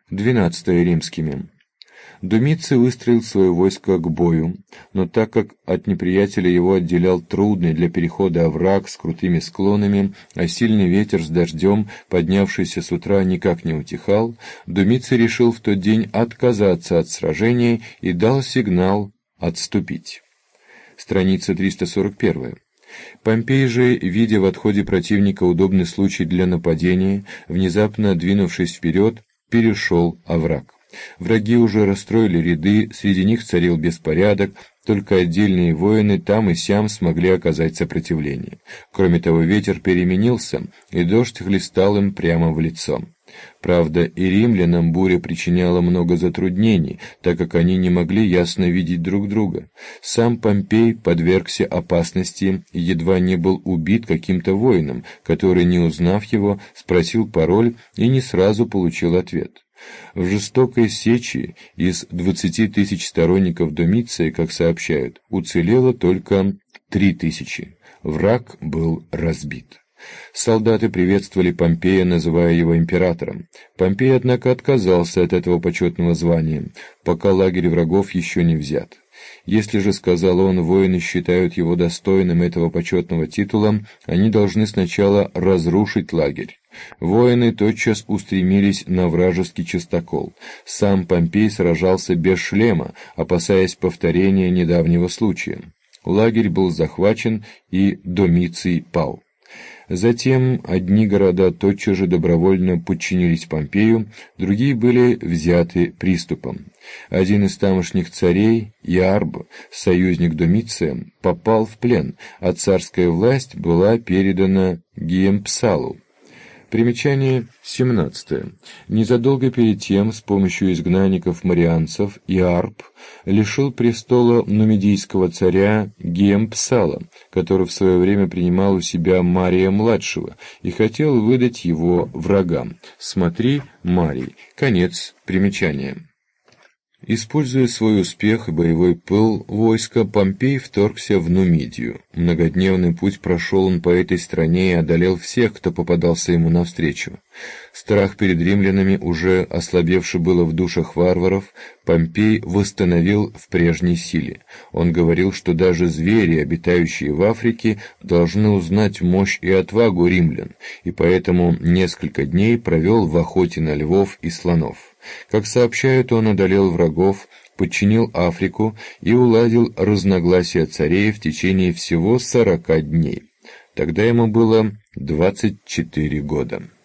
12 римскими. Домиций выстроил свое войско к бою, но так как от неприятеля его отделял трудный для перехода овраг с крутыми склонами, а сильный ветер с дождем, поднявшийся с утра, никак не утихал, Домиций решил в тот день отказаться от сражения и дал сигнал отступить. Страница 341. Помпей же, видя в отходе противника удобный случай для нападения, внезапно двинувшись вперед, перешел овраг. Враги уже расстроили ряды, среди них царил беспорядок, только отдельные воины там и сям смогли оказать сопротивление. Кроме того, ветер переменился, и дождь хлестал им прямо в лицо. Правда, и римлянам буря причиняла много затруднений, так как они не могли ясно видеть друг друга. Сам Помпей подвергся опасности и едва не был убит каким-то воином, который, не узнав его, спросил пароль и не сразу получил ответ. В жестокой сече из 20 тысяч сторонников Домиция, как сообщают, уцелело только 3000. Враг был разбит. Солдаты приветствовали Помпея, называя его императором. Помпей, однако, отказался от этого почетного звания, пока лагерь врагов еще не взят. Если же, сказал он, воины считают его достойным этого почетного титула, они должны сначала разрушить лагерь. Воины тотчас устремились на вражеский частокол. Сам Помпей сражался без шлема, опасаясь повторения недавнего случая. Лагерь был захвачен, и Домиций пал. Затем одни города тотчас же добровольно подчинились Помпею, другие были взяты приступом. Один из тамошних царей, Иарб, союзник Домиция, попал в плен, а царская власть была передана Гиемпсалу. Примечание 17. Незадолго перед тем, с помощью изгнанников-марианцев, Иарб лишил престола нумидийского царя Гиемпсала, который в свое время принимал у себя Мария-младшего, и хотел выдать его врагам. Смотри, Марий. Конец примечания. Используя свой успех и боевой пыл войска, Помпей вторгся в Нумидию. Многодневный путь прошел он по этой стране и одолел всех, кто попадался ему навстречу. Страх перед римлянами, уже ослабевший было в душах варваров, Помпей восстановил в прежней силе. Он говорил, что даже звери, обитающие в Африке, должны узнать мощь и отвагу римлян, и поэтому несколько дней провел в охоте на львов и слонов. Как сообщают, он одолел врагов, подчинил Африку и уладил разногласия царей в течение всего 40 дней. Тогда ему было 24 года.